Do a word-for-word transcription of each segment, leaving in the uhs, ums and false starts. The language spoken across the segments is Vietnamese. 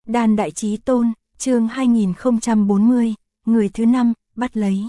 Đan Đại Chí Tôn, chương hai nghìn không trăm bốn mươi, người thứ năm, bắt lấy.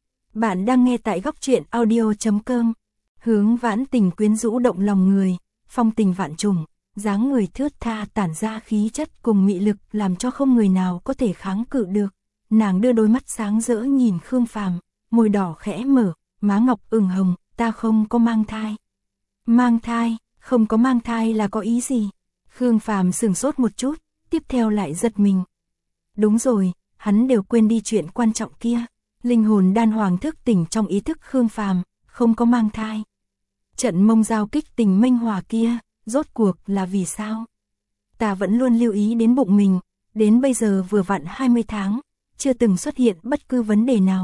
Bạn đang nghe tại góc truyện audio chấm com. Hướng Vãn Tình quyến rũ động lòng người, phong tình vạn trùng, dáng người thướt tha tản ra khí chất cùng mị lực làm cho không người nào có thể kháng cự được. Nàng đưa đôi mắt sáng rỡ nhìn Khương Phàm, môi đỏ khẽ mở, má ngọc ửng hồng, ta không có mang thai. Mang thai, không có mang thai là có ý gì? Khương Phàm sửng sốt một chút, tiếp theo lại giật mình. Đúng rồi, hắn đều quên đi chuyện quan trọng kia. Linh hồn đan hoàng thức tỉnh trong ý thức Khương Phàm, không có mang thai. Trận mông giao kích tình mênh hòa kia, rốt cuộc là vì sao? Ta vẫn luôn lưu ý đến bụng mình, đến bây giờ vừa vặn hai mươi tháng, chưa từng xuất hiện bất cứ vấn đề nào.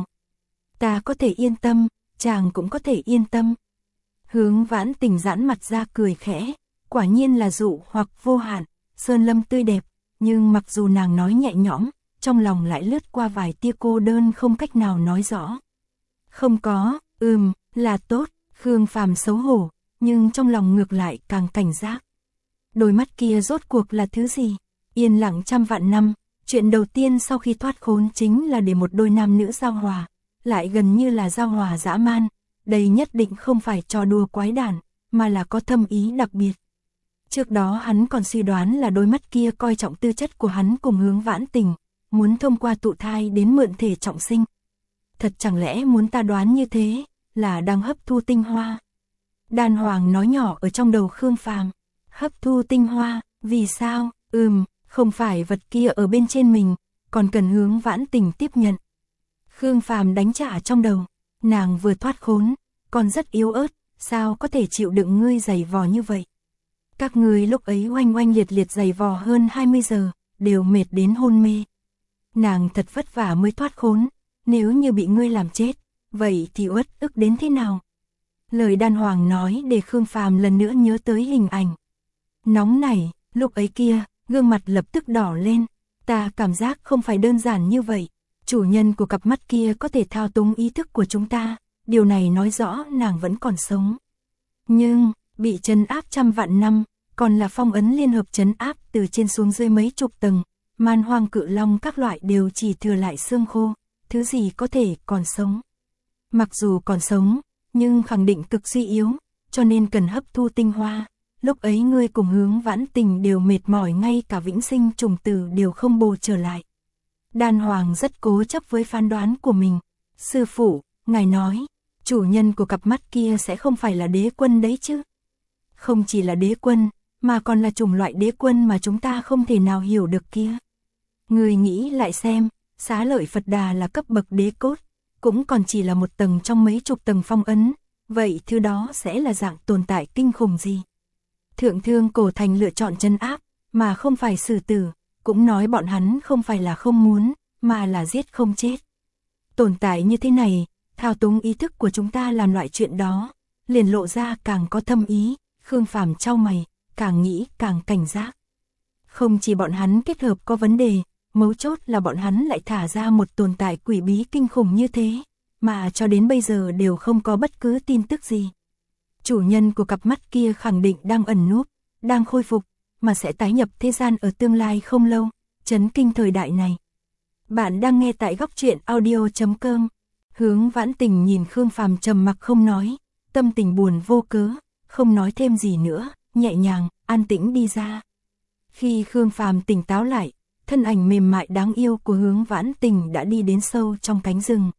Ta có thể yên tâm, chàng cũng có thể yên tâm. Hướng Vãn Tình giãn mặt ra cười khẽ, quả nhiên là dụ hoặc vô hạn, sơn lâm tươi đẹp, nhưng mặc dù nàng nói nhẹ nhõm, trong lòng lại lướt qua vài tia cô đơn không cách nào nói rõ. Không có, ừm, là tốt, Khương Phàm xấu hổ, nhưng trong lòng ngược lại càng cảnh giác. Đôi mắt kia rốt cuộc là thứ gì? Yên lặng trăm vạn năm, chuyện đầu tiên sau khi thoát khốn chính là để một đôi nam nữ giao hòa, lại gần như là giao hòa dã man. Đây nhất định không phải trò đùa quái đản, mà là có thâm ý đặc biệt. Trước đó hắn còn suy đoán là đôi mắt kia coi trọng tư chất của hắn cùng Hướng Vãn Tình, muốn thông qua tụ thai đến mượn thể trọng sinh. Thật chẳng lẽ muốn ta đoán như thế, là đang hấp thu tinh hoa? Đan Hoàng nói nhỏ ở trong đầu Khương Phàm, hấp thu tinh hoa, vì sao? Ừm, không phải vật kia ở bên trên mình, còn cần Hướng Vãn Tình tiếp nhận. Khương Phàm đánh trả trong đầu, nàng vừa thoát khốn, còn rất yếu ớt, sao có thể chịu đựng ngươi giày vò như vậy? Các ngươi lúc ấy oanh oanh liệt liệt giày vò hơn hai mươi giờ, đều mệt đến hôn mê. Nàng thật vất vả mới thoát khốn, nếu như bị ngươi làm chết, vậy thì uất ức đến thế nào? Lời Đan Hoàng nói để Khương Phàm lần nữa nhớ tới hình ảnh. Nóng nảy, lúc ấy kia, gương mặt lập tức đỏ lên, ta cảm giác không phải đơn giản như vậy. Chủ nhân của cặp mắt kia có thể thao túng ý thức của chúng ta, điều này nói rõ nàng vẫn còn sống. Nhưng, bị trấn áp trăm vạn năm, còn là phong ấn liên hợp trấn áp từ trên xuống dưới mấy chục tầng, man hoang cự long các loại đều chỉ thừa lại xương khô, thứ gì có thể còn sống. Mặc dù còn sống, nhưng khẳng định cực suy yếu, cho nên cần hấp thu tinh hoa. Lúc ấy ngươi cùng Hướng Vãn Tình đều mệt mỏi, ngay cả vĩnh sinh trùng tử đều không bù trở lại. Đan Hoàng rất cố chấp với phán đoán của mình. Sư phụ, ngài nói, chủ nhân của cặp mắt kia sẽ không phải là đế quân đấy chứ? Không chỉ là đế quân, mà còn là chủng loại đế quân mà chúng ta không thể nào hiểu được kia. Người nghĩ lại xem, Xá Lợi Phật Đà là cấp bậc đế cốt, cũng còn chỉ là một tầng trong mấy chục tầng phong ấn, vậy thứ đó sẽ là dạng tồn tại kinh khủng gì? Thượng Thương Cổ Thành lựa chọn trấn áp, mà không phải xử tử, cũng nói bọn hắn không phải là không muốn, mà là giết không chết. Tồn tại như thế này, thao túng ý thức của chúng ta làm loại chuyện đó, liền lộ ra càng có thâm ý. Khương Phàm chau mày, càng nghĩ càng cảnh giác. Không chỉ bọn hắn kết hợp có vấn đề, mấu chốt là bọn hắn lại thả ra một tồn tại quỷ bí kinh khủng như thế, mà cho đến bây giờ đều không có bất cứ tin tức gì. Chủ nhân của cặp mắt kia khẳng định đang ẩn núp, đang khôi phục, mà sẽ tái nhập thế gian ở tương lai không lâu, chấn kinh thời đại này. Bạn đang nghe tại góc truyện audio chấm com. Hướng Vãn Tình nhìn Khương Phàm trầm mặc không nói, tâm tình buồn vô cớ, không nói thêm gì nữa, nhẹ nhàng, an tĩnh đi ra. Khi Khương Phàm tỉnh táo lại, thân ảnh mềm mại đáng yêu của Hướng Vãn Tình đã đi đến sâu trong cánh rừng.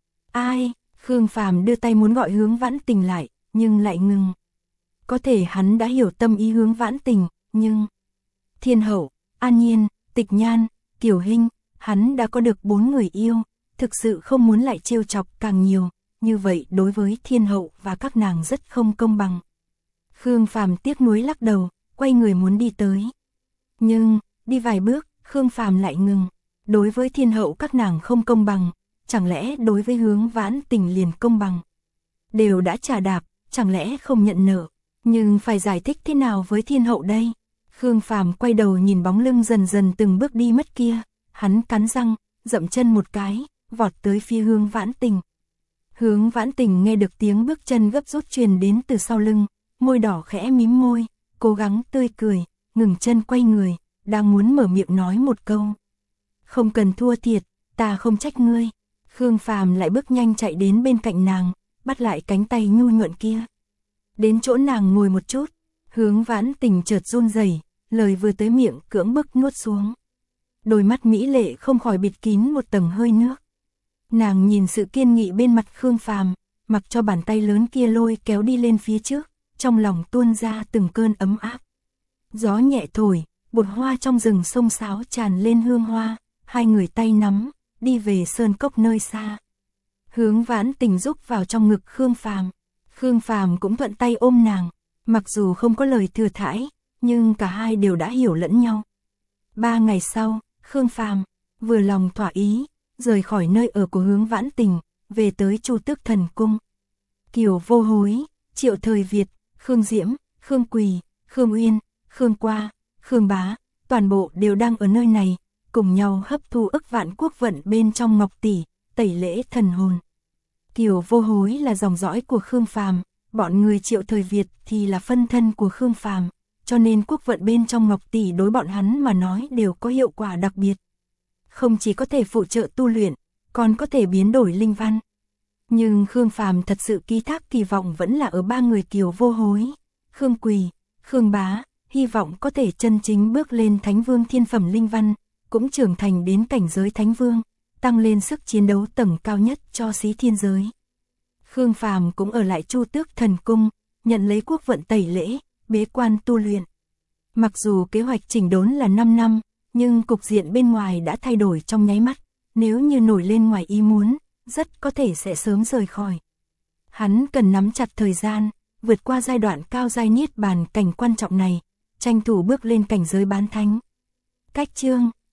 Ai? Khương Phàm đưa tay muốn gọi Hướng Vãn Tình lại, nhưng lại ngừng. Có thể hắn đã hiểu tâm ý Hướng Vãn Tình, nhưng Thiên Hậu, An Nhiên, Tịch Nhan, Kiều Hinh, hắn đã có được bốn người yêu, thực sự không muốn lại trêu chọc càng nhiều, như vậy đối với Thiên Hậu và các nàng rất không công bằng. Khương Phàm tiếc nuối lắc đầu, quay người muốn đi tới. Nhưng, đi vài bước, Khương Phàm lại ngừng. Đối với Thiên Hậu các nàng không công bằng, chẳng lẽ đối với Hướng Vãn Tình liền công bằng? Đều đã trả đạp, chẳng lẽ không nhận nợ? Nhưng phải giải thích thế nào với Thiên Hậu đây? Khương Phàm quay đầu nhìn bóng lưng dần dần từng bước đi mất kia, hắn cắn răng, dậm chân một cái, vọt tới phía Hướng Vãn Tình. Hướng Vãn Tình nghe được tiếng bước chân gấp rút truyền đến từ sau lưng, môi đỏ khẽ mím môi, cố gắng tươi cười, ngừng chân quay người, đang muốn mở miệng nói một câu. Không cần thua thiệt, ta không trách ngươi. Khương Phàm lại bước nhanh chạy đến bên cạnh nàng, bắt lại cánh tay nhu nhuận kia. Đến chỗ nàng ngồi một chút, Hướng Vãn Tình chợt run rẩy, lời vừa tới miệng cưỡng bức nuốt xuống. Đôi mắt mỹ lệ không khỏi bịt kín một tầng hơi nước. Nàng nhìn sự kiên nghị bên mặt Khương Phàm, mặc cho bàn tay lớn kia lôi kéo đi lên phía trước, trong lòng tuôn ra từng cơn ấm áp. Gió nhẹ thổi, bột hoa trong rừng xông xáo tràn lên hương hoa, hai người tay nắm, đi về sơn cốc nơi xa. Hướng Vãn Tình rúc vào trong ngực Khương Phàm, Khương Phàm cũng thuận tay ôm nàng, mặc dù không có lời thừa thãi, nhưng cả hai đều đã hiểu lẫn nhau. Ba ngày sau, Khương Phàm vừa lòng thỏa ý, rời khỏi nơi ở của Hướng Vãn Tình, về tới Chu Tước Thần Cung. Kiều Vô Hối, Triệu Thời Việt, Khương Diễm, Khương Quỳ, Khương Uyên, Khương Qua, Khương Bá, toàn bộ đều đang ở nơi này, cùng nhau hấp thu ức vạn quốc vận bên trong ngọc tỷ, tẩy lễ thần hồn. Kiều Vô Hối là dòng dõi của Khương Phàm, bọn người Triệu Thời Việt thì là phân thân của Khương Phàm, cho nên quốc vận bên trong ngọc tỷ đối bọn hắn mà nói đều có hiệu quả đặc biệt. Không chỉ có thể phụ trợ tu luyện, còn có thể biến đổi linh văn. Nhưng Khương Phàm thật sự ký thác kỳ vọng vẫn là ở ba người Kiều Vô Hối, Khương Quỳ, Khương Bá, hy vọng có thể chân chính bước lên Thánh Vương thiên phẩm linh văn, cũng trưởng thành đến cảnh giới Thánh Vương, tăng lên sức chiến đấu tầng cao nhất cho xí thiên giới. Khương Phàm cũng ở lại Chu Tước Thần Cung, nhận lấy quốc vận tẩy lễ, bế quan tu luyện. Mặc dù kế hoạch chỉnh đốn là năm năm, nhưng cục diện bên ngoài đã thay đổi trong nháy mắt, nếu như nổi lên ngoài ý muốn, rất có thể sẽ sớm rời khỏi. Hắn cần nắm chặt thời gian, vượt qua giai đoạn cao giai niết bàn cảnh quan trọng này, tranh thủ bước lên cảnh giới bán thánh. Cách chương